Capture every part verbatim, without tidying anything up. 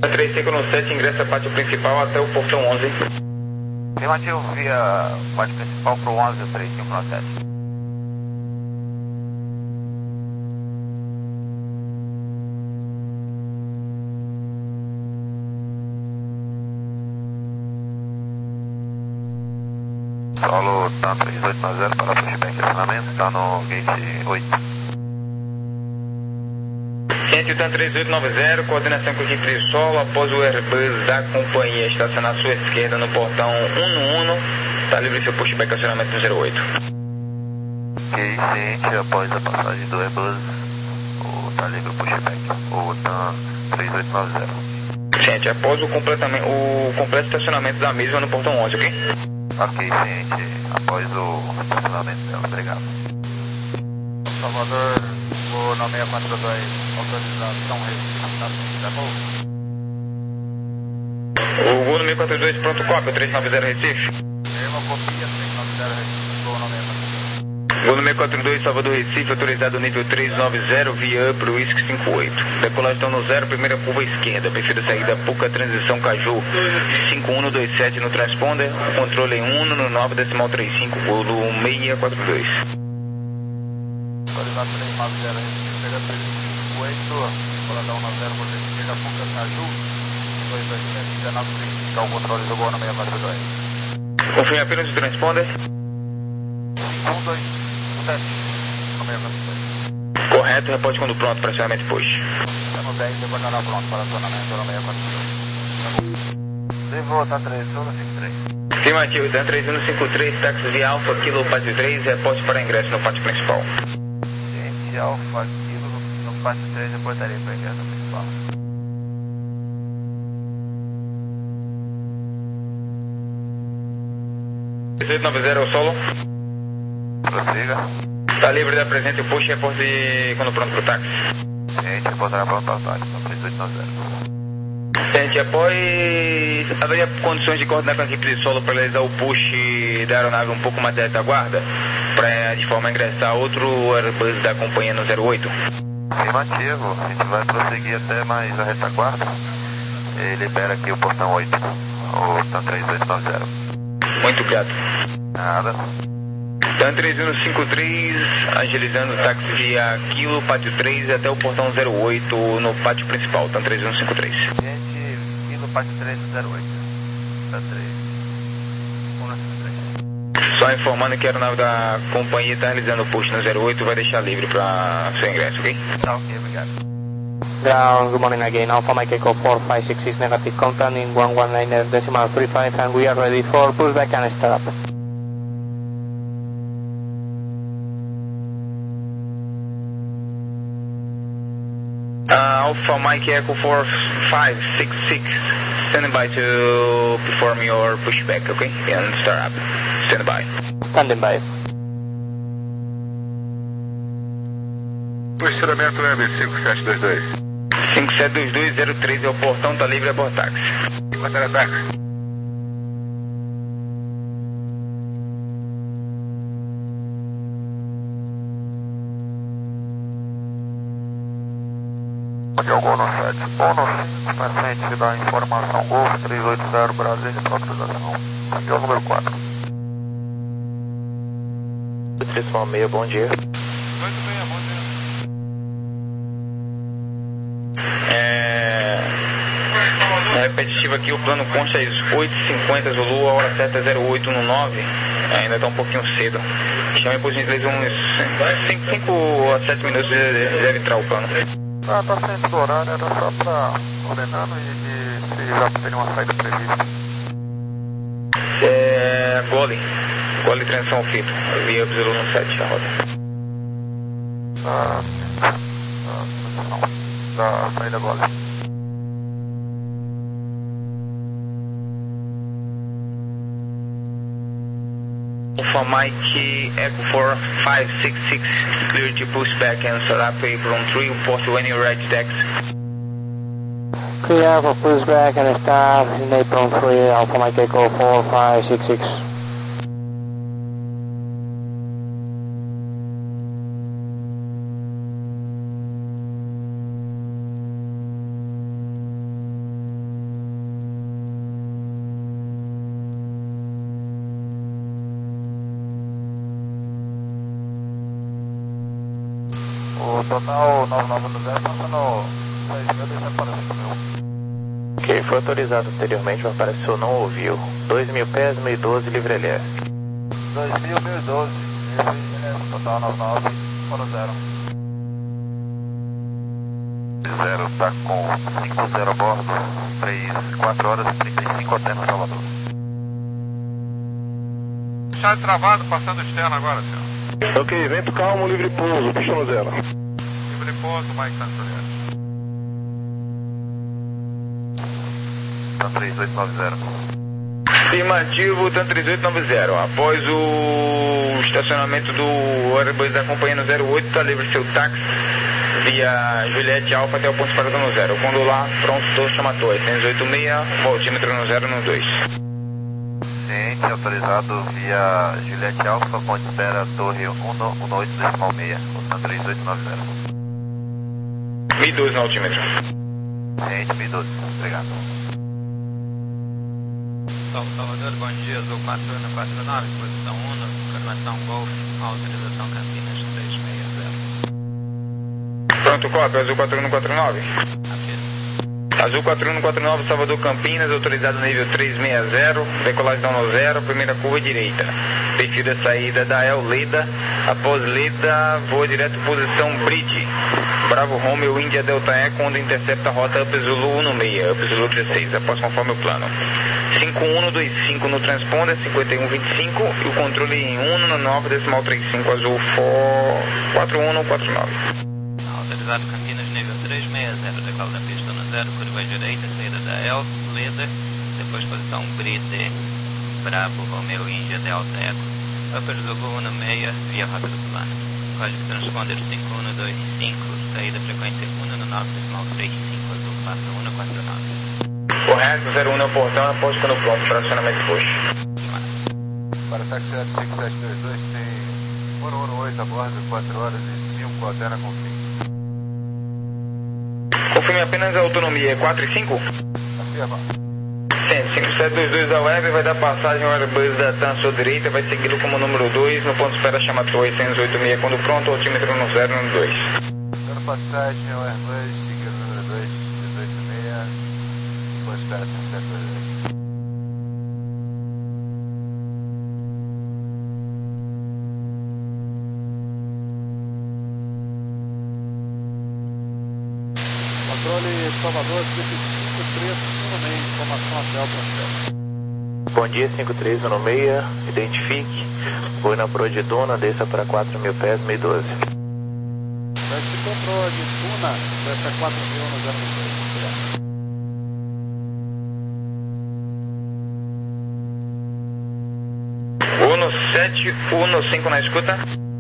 três cinco no sete, ingressa pátio principal até o portão onze. Afirmativo, via pátio principal para o onze, três cinco no sete. Solo tá três oito nove zero para pushback, acionamento, está no gate oito. Ciente, TAM três oito nove zero, coordenação com a equipe de solo, após o Airbus da companhia estacionar à sua esquerda no portão um um, está livre seu pushback, acionamento no zero oito. Ok, ciente, após a passagem do Airbus, está livre o pushback, o TAM três oito nove zero. Ciente, após o, completamento, o completo estacionamento da mesma no portão onze, ok? Ok, ciente, após o estacionamento dela, obrigado. Salvador, o nome é quatro dois, autorização Recife, tá? O Gol número quatro dois, pronto, cópia, três nove zero Recife. Mesma copia, três nove zero Recife, o nome é Gol número quatro dois, Salvador Recife, autorizado nível três nove zero, via para o Whisky cinco oito. Decolagem no zero, primeira curva esquerda, perfil de saída pouca, transição Caju, cinco um dois sete no transponder, o controle em um no nove decimal trinta e cinco, Gol seis quatro dois. Autorizado três nove zero Recife, pega três cinco oito, decoladão nove zero por esquerda, pouca Caju, dois dois sete, dezenove trinta e cinco, é o controle do Gol seis quatro dois. Confirme apenas o transponder. cinco um dois sete, seis quatro dois. Correto, reporte quando pronto para acionamento push. Estamos dez, decolará pronto para acionamento no seis quatro dois. Devo TAM três um cinco três. Afirmativo, TAM três um cinco três, táxi via Alfa, Kilo, pátio três, reporte para ingresso no pátio principal. Gente, Alfa, Kilo, no pátio três, reportaria para ingresso principal. três oito nove zero, solo. Prossiga. Está livre da presente o push, reporte quando pronto para o táxi. Gente, reportará pronto para o táxi, três oito nove zero. Gente, após haveria condições de coordenar com a equipe de solo para realizar o push da aeronave um pouco mais da retaguarda, para de forma a ingressar outro Airbus da companhia no zero oito? Afirmativo, a gente vai prosseguir até mais a retaguarda e libera aqui o portão oito, o TAM três oito nove zero. Muito obrigado. Nada. TAM três um cinco três, agilizando o táxi via Kilo, pátio três até o portão zero oito no pátio principal, TAM três um cinco três. Gente, Kilo, pátio três zero oito. TAM três um cinco três. Só informando que a aeronave da companhia está realizando o push no zero oito, vai deixar livre para seu ingresso, ok? Tá ok, obrigado. Ground, good morning again. Alpha Mike Echo four five six six, negative contact in one one nine decimal three five, and we are ready for pushback and start up. Uh, Alpha Mike Echo four five six six, standing by to perform your pushback, okay? And start up. Stand by. Standing by. Posicionamento web cinco sete dois dois. cinco sete dois dois zero três é o portão, tá livre, é por táxi. Enquanto era táxi. Aqui é o Gol no sete. Gol no cinco, na frente da informação Golf três oito zero Brasília para autorização. Aqui é o número quatro. três seis, bom dia. oito seis, bom dia. É... Repetitivo aqui, o plano consta às oito e cinquenta Zulu, a hora certa é zero oito nove. Ainda está um pouquinho cedo. Chame por gentileza uns cinco a sete minutos e deve entrar o plano. Ah, tá saindo do horário, era só pra ordenando e, e se já teria uma saída prevista. É... Gole. Gole transição ao fito. Via Zulu no sete, a roda. Da, da, da saída Gole. Alpha Mike Echo four five six six, clear to push back and start up apron three, report when you're right taxi. Clear for pushback and start in apron three, Alpha Mike Echo four five six six. total nove nove zero, passando seis mil, descendo para cinco mil. Ok, foi autorizado anteriormente, mas parece que o senhor não ouviu. dois mil pés, mil e doze, livre L S. dois mil, mil e doze, livre, total nove nove, para zero. Zero, tá com cinco zero a bordo, três, quatro horas e trinta e cinco até no Salvador. Chave travado, passando externo agora, senhor. Ok, vento calmo, livre pouso, pista no zero. Livre pouso, Mike Tango Juliette. Tá três oito nove zero. Afirmativo, TAM três oito nove zero. Após o estacionamento do Airbus da companhia no zero oito, está livre seu táxi via Juliette Alfa até o ponto de parada no zero. Quando lá, pronto, estou chamando seiscentos e oitenta e seis, voltímetro no zero no dois. Ciente, autorizado via Juliette Alfa, ponte de espera, torre um oito decimal seis, TAM três oito nove zero. mil e doze no altímetro. Ciente, mil e doze, obrigado. Salvador, bom dia, Azul quatro um quatro nove, posição um, informação Golf, autorização Campinas três seis zero. Pronto, cópia, Azul quatro um quatro nove. Afirma. Azul quatro um quatro nove, Salvador Campinas, autorizado nível três seis zero, decolagem no zero, primeira curva direita. Perfil da saída da El Leda, após Leda, voa direto posição Bridge. Bravo Romeo, India Delta Eco, quando intercepta a rota Up Zulu um seis, Up Zulu dezesseis, após conforme o plano. cinco um dois cinco no transponder, cinquenta e um vinte e cinco, e o controle em um no nove decimal trinta e cinco, Azul quatro um quatro nove. Autorizado Campinas nível três seis zero, decola da pista no zero, curva direita, saída da El Leda, depois posição Bride, Bravo Romeo, India Delta Eco, Upper Zulu um seis, via rota do plano. Código transponder cinco um dois cinco, saída frequência um no nove decimal trinta e cinco, Azul quatro um quatro nove. Correto, zero um no portão, após quando pronto, para acionamento push. Para táxi cinco sete dois dois, tem um um oito a bordo, quatro horas e cinco até na config. Confirme apenas a autonomia, é quatro e cinco? Afirma. Sim, cinco sete dois dois da web, vai dar passagem ao Airbus da TAM à sua direita, vai segui-lo como número dois, no ponto de espera chama torre seiscentos e oitenta e seis, quando pronto, altímetro no zero no dois. Dando passagem ao Airbus, seguindo o número dois, dezoito e seis, ponto de espera cinco sete dois dois. Controle Salvador, cinco três um seis, informação até o processo. Bom dia, cinco três um seis, identifique, foi na Pro de Duna, desça para quatro mil pés, mil e doze. Desce Pro de Duna, desce a quatro mil no zero dois. Uno sete Uno cinco na escuta.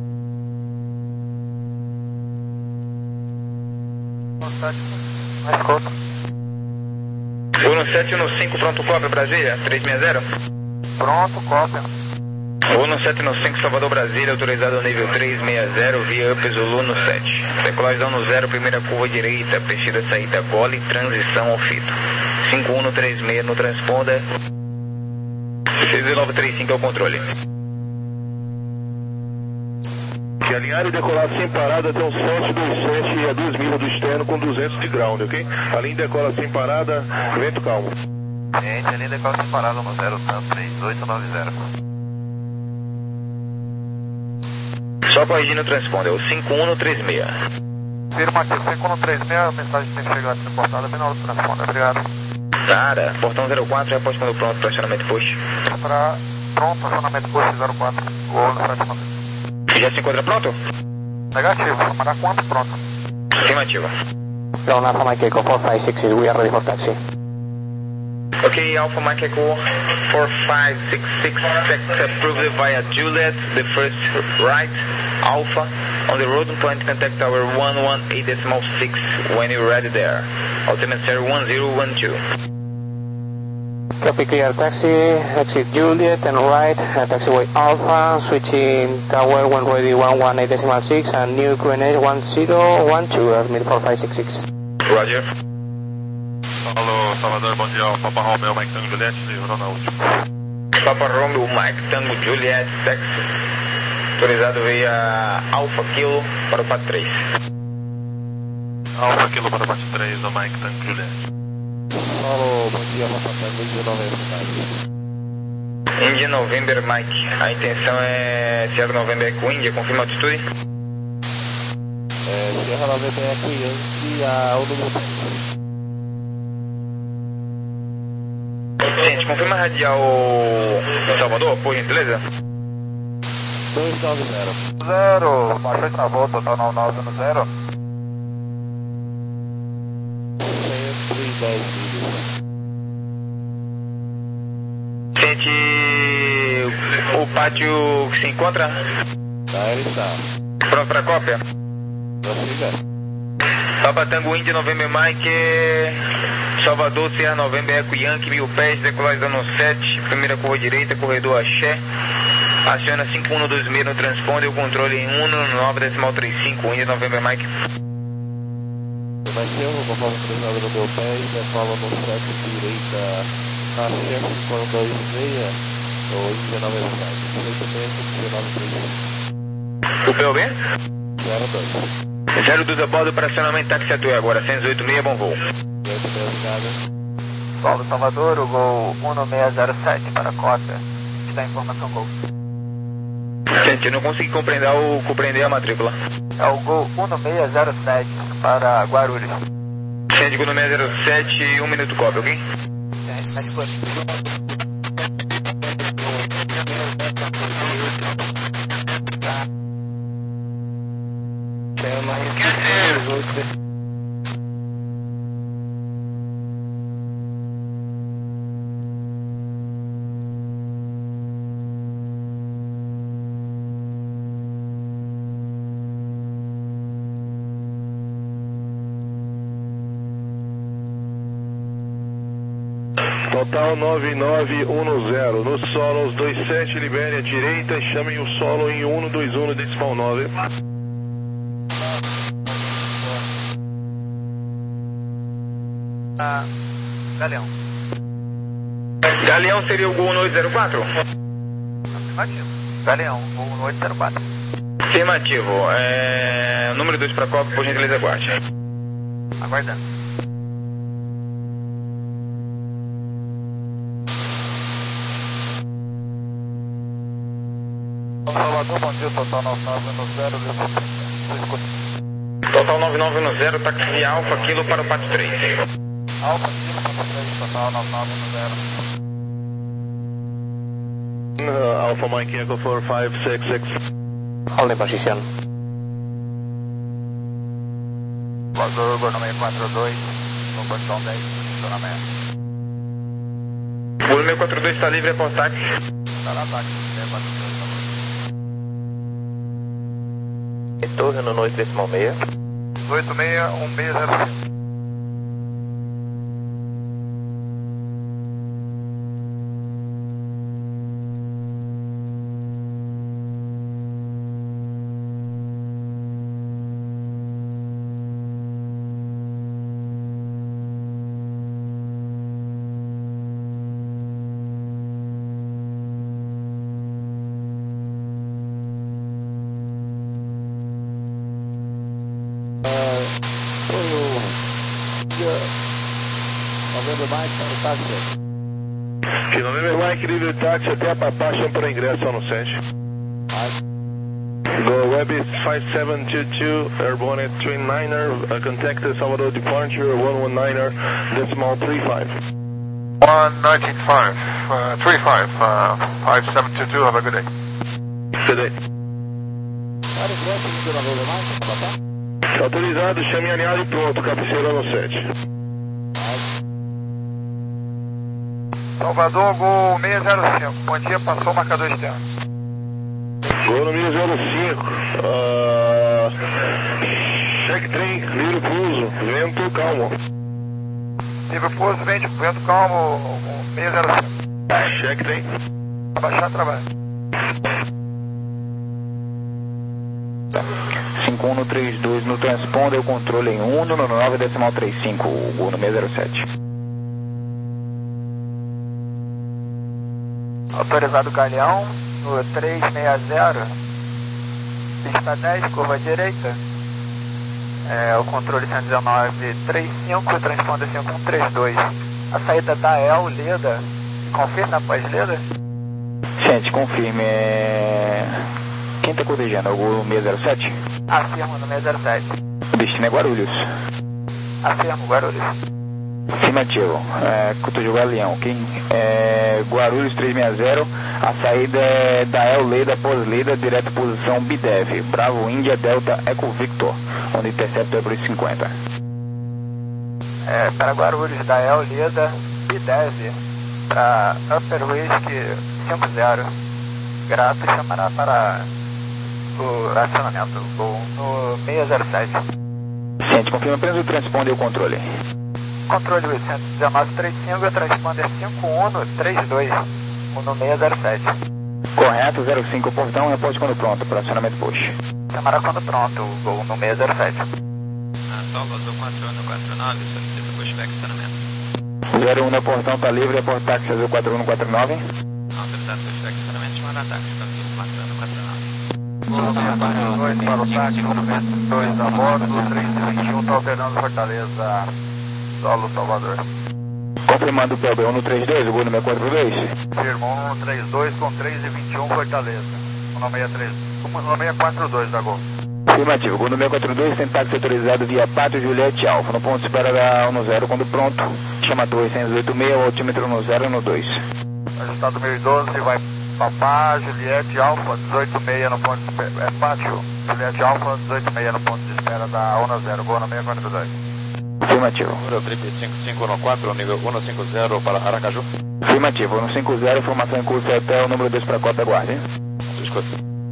Na escuta. Uno sete Uno cinco, pronto, cópia, Brasília, três seis zero. Pronto, cópia. Uno sete Uno cinco, Salvador, Brasília, autorizado ao nível três seis zero, via Up Zulu no sete. Decolagem no zero, primeira curva direita, precisa saída gole, transição ao fito. cinco um três seis no transponder. seis nove três cinco é o controle. Que alinhar e decolar sem parada até o sete dois sete e a duas milhas do externo com duzentos de ground, ok? Alinha e decola sem parada, vento calmo. Gente, alinha e decola sem parada no zero, TAM três oito nove zero. Só corrigindo o transponder, o cinco um três seis. Firma aqui, cinco um três seis, a mensagem tem chegado reportada bem na hora do transponder, obrigado. Nada, portão zero quatro, após quando pronto, pressionamento push. Pra pronto, acionamento push zero quatro, ou no sete nove. Já se encontra pronto? Negativo, vou mandar quanto pronto? Afirmativa. Ground Alpha Mike Echo four five six six, we are ready for taxi. Ok, Alpha Mike Echo four five six six, taxi approved via Juliet, the first right, Alpha, on the road point contact tower one one eight decimal six when you're ready there. Altimeter one zero one two. Copy, clear taxi, exit Juliet and right, uh, taxiway Alpha, switching tower when ready one one eight decimal six and new Q N H one zero one two, admit four five six six. Roger. Alô, Salvador, bom dia, Papa Romeo, Mike Tango Juliette, livrou na última. Papa Romeo, Mike Tango Juliet, taxi, autorizado via Alpha Kilo para o P A T três. Alfa Kilo para parte três, o Mike Tango Juliette. Alô, bom dia, Alfa Tango, Índia November. Índia November, Mike. A intenção é Sierra November Eco Índia, confirma a altitude? É, Sierra November Eco Yankee, a o número dez. Gente, confirma a radial Salvador, por gentileza? dois nove zero. Zero, marcha na volta, tá nove nove no zero. cento e dez milhas. Gente, o pátio que se encontra? Tá, ele está. Pronto para cópia? Prossiga. Papa Tango Índia November Mike, Salvador, Sierra November Eco Yankee, mil pés, decolagem dando sete, primeira curva direita, corredor Axé. Aciona cinco um dois seis no transponder, o controle em um nove decimal trinta e cinco, Índia November Mike. Vai ser um conforme cruzado no meu pé, decola no sete direita, na chefe cinco um dois seis, ou Índia November Mike, direita mesmo, dezenove trinta e cinco. O P O B? zero dois. zero dois a bordo, operacionamento táxi atua agora, cento e oito seis, bom voo. oito seis, obrigado. Paulo Salvador, o Gol um seis zero sete para a cópia. Está a informação, Gol. Gente, eu não consegui compreender, o, compreender a matrícula. É o Gol um seis zero sete para Guarulhos. Gente, Gol um seis zero sete, um minuto cópia, ok? Total nove nove um zero, no solo os dois sete, libere a direita, chamem o solo em um dois um decimal nove. Ah, Galeão. Galeão seria o Gol um oito zero quatro? Afirmativo. Galeão, Gol um oito zero quatro. Afirmativo. É... Número dois para cópia, por gentileza, aguarde. Aguardando. Salvador, bom dia, total nove nove um zero, Total nove nove um zero, táxi Alfa Kilo para o Pátio três. Alfa Kilo para três, total nove nove um zero. Uh, Alpha Mike Echo four five six six. Hold the position. Salvador, Gol seis quatro dois, no portão dez, funcionamento. Gol seis quatro dois está livre, é por táxi. Está na táxi, seis quatro dois. Torre no oito decimal seis. oito seis um seis zero cinco. November Mike, para o táxi. Que November Mike, livre táxi até a papá, chama para ingresso só no sete. Go Web five seven two two, Airborne Twin Niner, uh, contact Salvador Departure one one niner, decimal three five. one nineteen five, uh, three five, uh, five seven two two, have a good day. Good day. Para ingresso do November Mike, papá? Autorizado, chame alinhado e pronto, cabeceira no sete. Salvador, Gol seis zero cinco, bom dia, passou o marcador externo. Gol no seis zero cinco, uh, check trem, livre pouso, vento calmo. Livre pouso, vento, vento calmo, seis zero cinco. Check trem. Abaixar, trabalho. cinco um três dois no transponder, o controle em um no nove decimal trinta e cinco, Gol no seis zero sete. Autorizado Galeão, no três seis zero, pista dez, curva direita, É, o controle cento e dezenove, trinta e cinco, transponder cinco um três dois. A saída da E L, Leda, confirma após Leda? Gente, confirme. É... Quem está cortejando? É o seis zero sete? Afirmo no seis zero sete. O destino é Guarulhos. Afirmo, Guarulhos. Afirmativo. É, Cotojo Galeão, ok? É, Guarulhos trezentos e sessenta, a saída é da E L Leda, pós-Leda, direto posição B D E V. Bravo Índia Delta Eco Victor, onde intercepta é por cinquenta. É, para Guarulhos da E L Leda, B D E V, para Upper Whisky cinquenta. Grato, chamará para o acionamento, voo no seis zero sete. Gente, confirma apenas o transponder e o controle. Controle oitocentos e dezenove, trinta e cinco, transponder cinco um três dois, no seis zero sete. Correto, zero cinco portão, reporte quando pronto, para acionamento push. Chamará quando pronto, voo no seis zero sete. Salvador quatro um quatro nove, solicita pushback estacionamento. zero um no portão, está livre, reporte táxi azul quatro um quatro nove. Autorizado pushback estacionamento, chamará táxi azul quatro um quatro nove. dois para o táxi, movimento dois a bordo, três e vinte e um, está operando Fortaleza, solo Salvador. Confirmando o P L B um no trinta e dois, o Gol no seis quatro dois. Firma um no trinta e dois com três e vinte e um, Fortaleza. um no seis três, um no seis quatro dois da Gol. Afirmativo, Gol no seis quatro dois, tem táxi autorizado via Pátio Juliette Alfa, no ponto de espera da um zero, quando pronto, chama Torre seis oito seis, o altímetro no zero no dois. Ajustado mil e doze, vai Papá, Juliette Alfa, dezoito seis no ponto de espera, é Pátio, Juliette Alfa, dezoito seis no ponto de espera da um zero, Gol no seis quatro dois. Afirmativo. Número trinta e cinco cinco um quatro, nível cento e cinquenta para Aracaju. Afirmativo, um cinquenta, informação em curso até o número dois para a cota, aguarde. Escuta.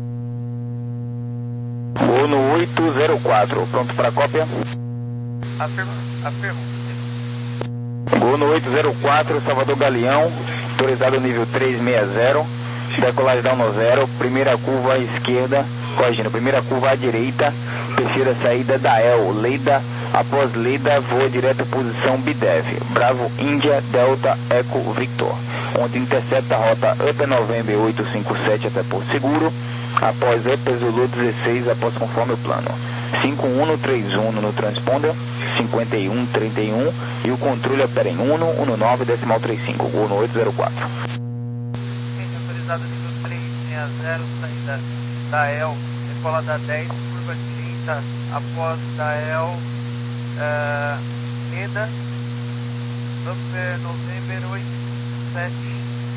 Gol no oito zero quatro, pronto para a cópia. Afirma, afirma. Gol no oito zero quatro, Salvador Galeão, autorizado nível trezentos e sessenta, decolagem da um zero, primeira curva à esquerda, corrigindo, primeira curva à direita, terceira saída da E L, Leda, após Leda, voa direto posição B D E V, Bravo Índia Delta Eco Victor, onde intercepta a rota Upper November oito cinco sete até Porto Seguro, após Upper Zulu dezesseis, após conforme o plano. cinco um no três um no transponder, cinquenta e um trinta e um, e o controle opera em um um nove decimal trinta e cinco, Gol no oito zero quatro. Autorizado nível trezentos e sessenta, saída da E L, decola da dez, curva direita, após da E L, uh, Leda, Upper November oito sete.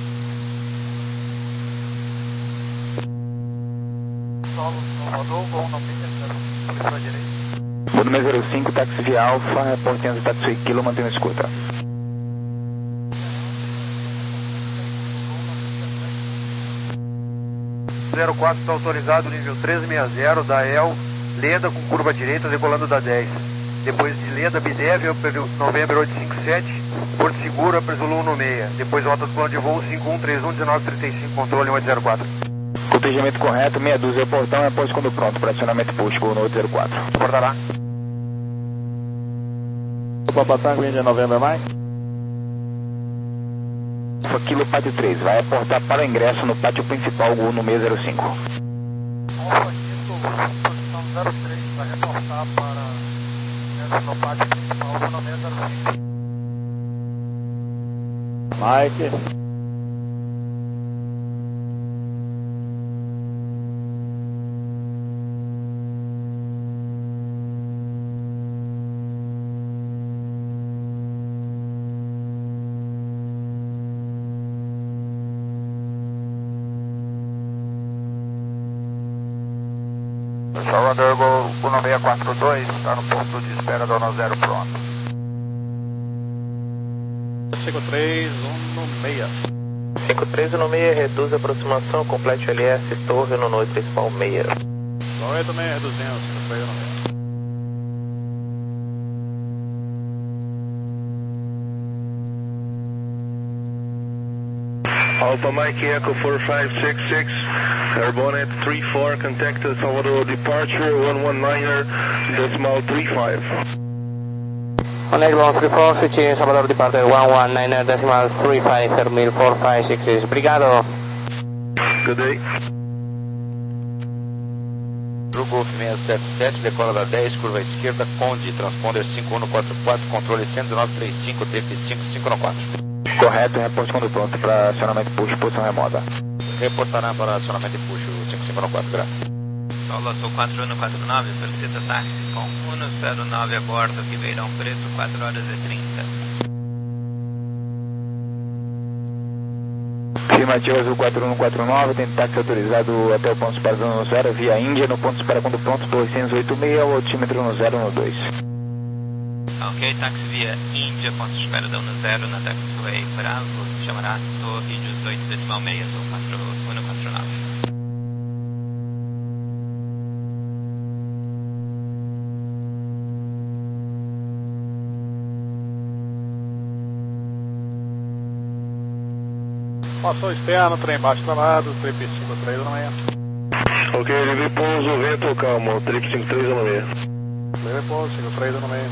Solo Salvador, Gol no seis zero direita. Gol no zero cinco, táxi via Alfa, reportando táxi Kilo, mantendo escuta. zero quatro está autorizado, nível trezentos e sessenta, da E L, Leda com curva direita, decolando da dez. Depois de Leda, B D E V, November oito cinco sete, Porto Seguro, Upper Zulu um no seis. Depois rota do plano de voo cinco um três um um nove três cinco, controle oito zero quatro. Cotejamento correto, meia dúzia é portão, após quando pronto, para acionamento push, Gol no oito zero quatro. Acordará. Papa Tango, Índia November mais. Quilo Pátio três, vai aportar para o ingresso no pátio principal, Gol no seis zero cinco. Alfa posição zero três, vai reportar para no pátio principal, Gol no seis zero cinco. Mike. Salvador, Gol no seis quatro dois, está no ponto de espera da um zero pronto. cinco três um no seis. cinco três um no seis, reduz a aproximação, complete o L S, torre no noite principal seis. oito seis duzentos, cinco três um no seis. Alpha Mike Echo four five six six, airborne at three four, contact Salvador departure one one niner decimal three five. On eight one three four, switching Salvador departure one one niner decimal three five, Hermil four five six six, Brigado. Good day. Pro Golf seis sete sete, decola da dez, curva esquerda, Conde, transponder cinco um quatro quatro, controle cento e dezenove trinta e cinco, trinta e cinco, cinco quatro. Correto, reporte quando pronto para acionamento push, posição remota. Reportará para acionamento push cinco cinco quatro, graças. Paulo Azul quatro um quatro nove, solicita táxi com um zero nove a bordo, Ribeirão Preto, quatro horas e trinta. Afirmativo Azul quatro um quatro nove, tem táxi autorizado até o ponto de espera no zero, via Índia, no ponto de espera quando pronto, dois zero oito seis, o altímetro no zero um dois. Ok, táxi via Índia, ponto de espera da um zero na taxiway Bravo, chamará Torre dezoito decimal seis, Azul quatro um quatro nove. Passou externo, trem baixo travado, trip cinco três um seis. Ok, levei pouso, vento, calmo, trip cinco três um seis. Levei pouso, cinco três um seis.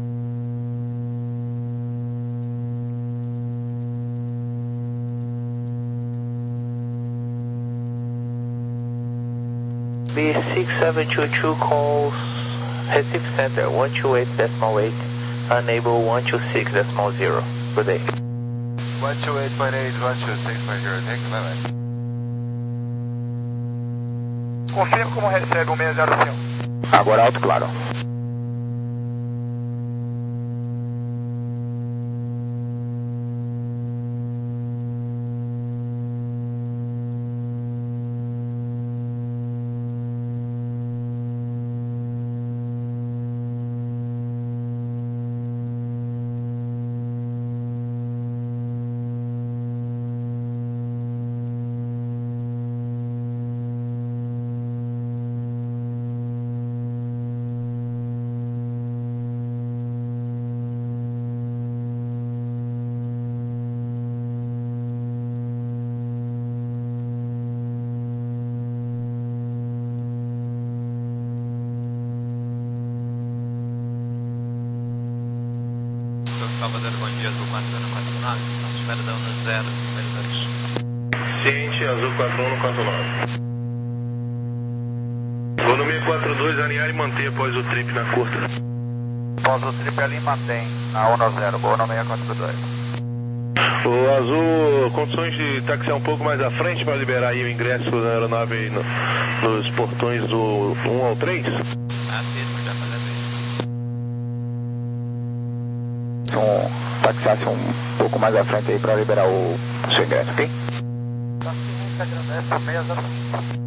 B six seven two two calls Recife Center one two eight decimal eight, unable one two six decimal zero. Good day. one two eight point eight, one two six point zero, thank you, bye bye. Confirme como recebe o seis zero cinco. Agora alto claro. Salvador, bom dia, Azul quatro um quatro nove, ponto de espera da um zero, número dois. Ciente, Azul quatro um quatro nove. Volume quatro dois, alinhar e manter após o trip na curta. Após o trip ali, mantém na um zero, boa no seis quatro dois. O Azul, condições de taxiar um pouco mais à frente para liberar aí o ingresso da aeronave no, nos portões do um ao três? Ah, sim, já fazendo isso. Um taxasse um pouco mais à frente aí para liberar o, o seu ingresso, ok? Tá sim, te agradece, o seis zero cinco.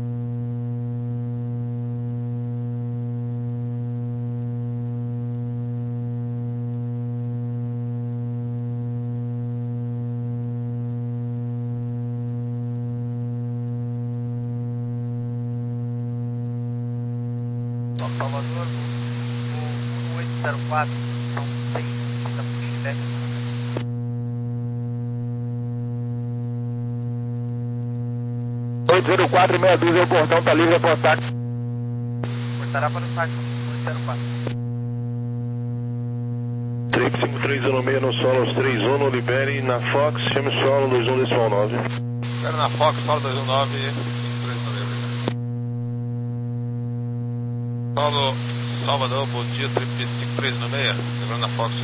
Salvador, o oito zero quatro, são seis, sete. oito zero quatro, meia dúzia, o portão está livre para o táxi. Cortará para o táxi oito zero quatro. Trip cinco três zero seis no solo três um, libere na Fox, chame o solo dois um decimal nove. Espera na Fox, solo dois um nove, cinco três nove. Paulo, Salvador, bom dia, trip cinco três um seis, lembrando na Fox.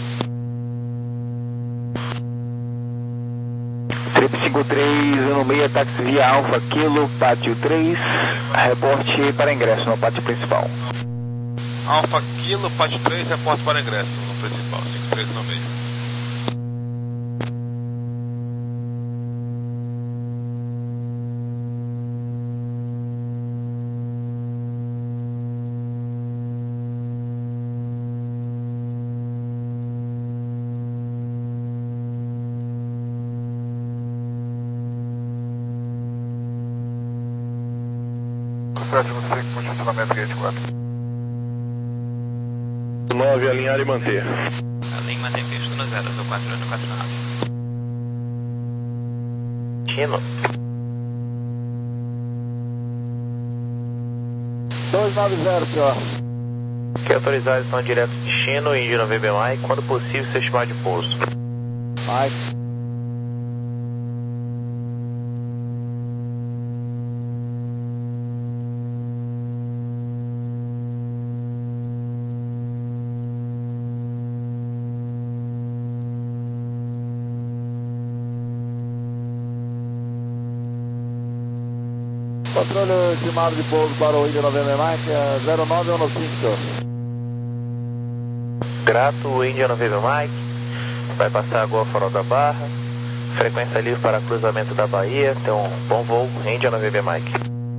Trip cinco três um seis, táxi via Alfa Kilo, pátio três, reporte para ingresso no pátio principal. Alfa Kilo, pátio três, reporte para ingresso no principal, cinco três um seis. Sétimo cinco, posicionamento gate quatro. nove, alinhar e manter. Alinha e manter pista no zero, Azul quatro um quatro nove. Chino. dois nove zero, senhor. Que autorizar estão direto de Chino, Índia no V B M I, quando possível ser estimado de pouso. Mike. Controle estimado de pouso para o India November Mike, zero nove um cinco. Grato, India November Mike, vai passar agora o farol da Barra, frequência livre para cruzamento da Bahia, então bom voo, India November Mike.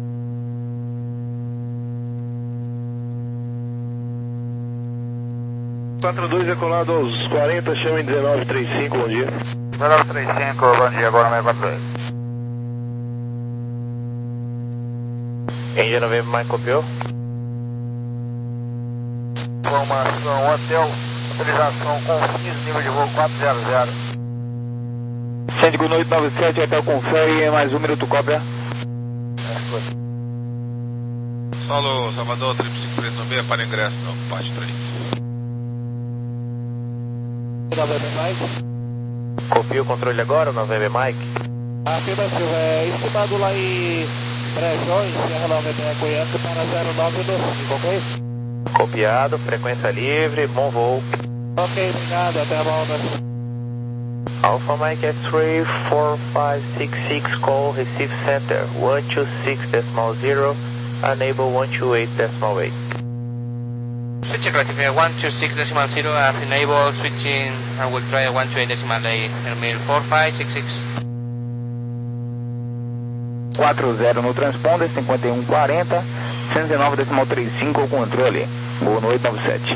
quatro dois decolado aos quarenta, chame dezenove trinta e cinco, bom dia. dezenove trinta e cinco, bom dia, agora no quatro dois. India November Mike copiou? Informação, hotel, utilização Confins, nível de voo quatro zero zero. Síndico noite nove sete, hotel confere, mais um minuto, cópia. Solo Salvador, três cinco três nove seis para ingresso no parte três. November Mike. Copia o controle agora, November Mike. Afirmativo, é estimado lá em Brejão, em Serra Nova Cuianca, para zero nove um cinco, ok? Copiado, frequência livre, bom voo. Ok, obrigado, até a volta. Alpha Mike X-Ray four five six six, call receive center one two six decimal zero, enable one two eight decimal eight. Switch active one two six decimal zero, I've enabled switching, I will try one two eight decimal eight, email four five six six. quatro zero no transponder, cinquenta e um quarenta, cento e dezenove decimal trinta e cinco, o controle, voo no oito nove sete.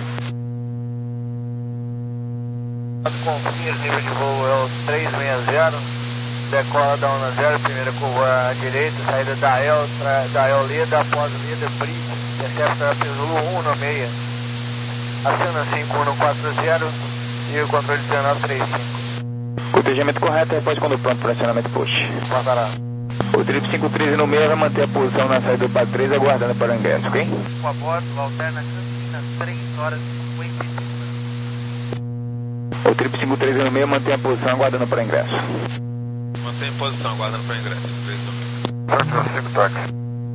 Confins, nível de voo é o três seis zero, decola da onda zero, primeira curva à direita, saída da El, da El Leda, após Leda, Bridge, intercepta Zulu um no meia, acena cinco um quatro zero e o controle dezenove trinta e cinco. Cotejamento correto, repórte quando pronto para acionamento push. Passará. O trip cinco treze no meio vai manter a posição na saída do P A três, aguardando para o ingresso, ok? Com a bordo, alterna Campinas, três horas e cinquenta e cinco minutos. O trip cinco treze no meio mantém a posição, aguardando para o ingresso. Mantém posição, aguardando para ingresso. sete no cinco, táxi.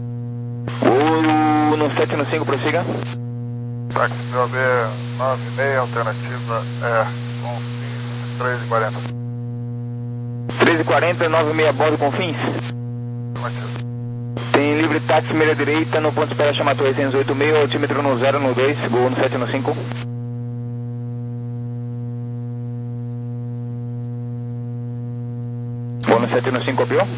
O no sete no cinco, prossiga. Táxi B O B nove seis, alternativa é Confins três e quarenta. treze e quarenta, nove seis a bordo com fins. Tem livre táxi meia direita no ponto de espera chama Torre seiscentos e oitenta e seis, altímetro no zero no dois, gol no sete no cinco. Gol no sete no cinco, copiou?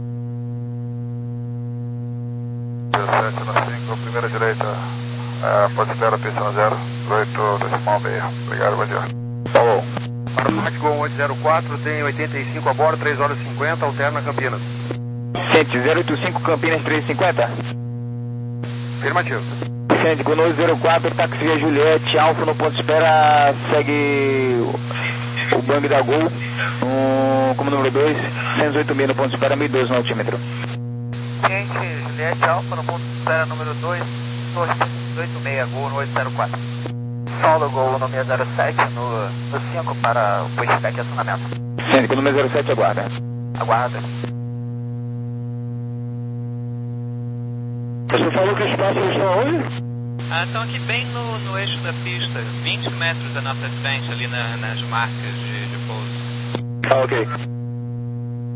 sete no cinco, primeira direita, é, pode espera pista no zero, oito decimal meia. Obrigado, bom dia. Falou. Para o Max Gol oito zero quatro, tem oitenta e cinco a bordo, três horas e cinquenta, alterna Campinas. Sente, zero oito cinco Campinas três e cinquenta. Afirmativo. Sente, com oito zero quatro, táxi via Juliette, Alfa no ponto de espera, segue o bang da Gol, um, como número dois, cento e oito mil no ponto de espera, mil e doze no altímetro. Ciente, Juliette Alfa no ponto de espera número dois, Torre seiscentos e oitenta e seis, Gol no oito zero quatro. Solo Gol no seis zero sete, no, no cinco para o pushback e acionamento. Sente, com o número zero sete, aguarda. Aguarda. Você falou que espaço eles estão onde? Ah, estão aqui bem no, no eixo da pista, vinte metros da nossa frente, ali na, nas marcas de, de pouso. Ah, ok.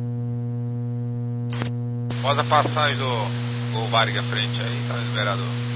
Após a passagem do Gol Vargas à frente aí, tá liberado.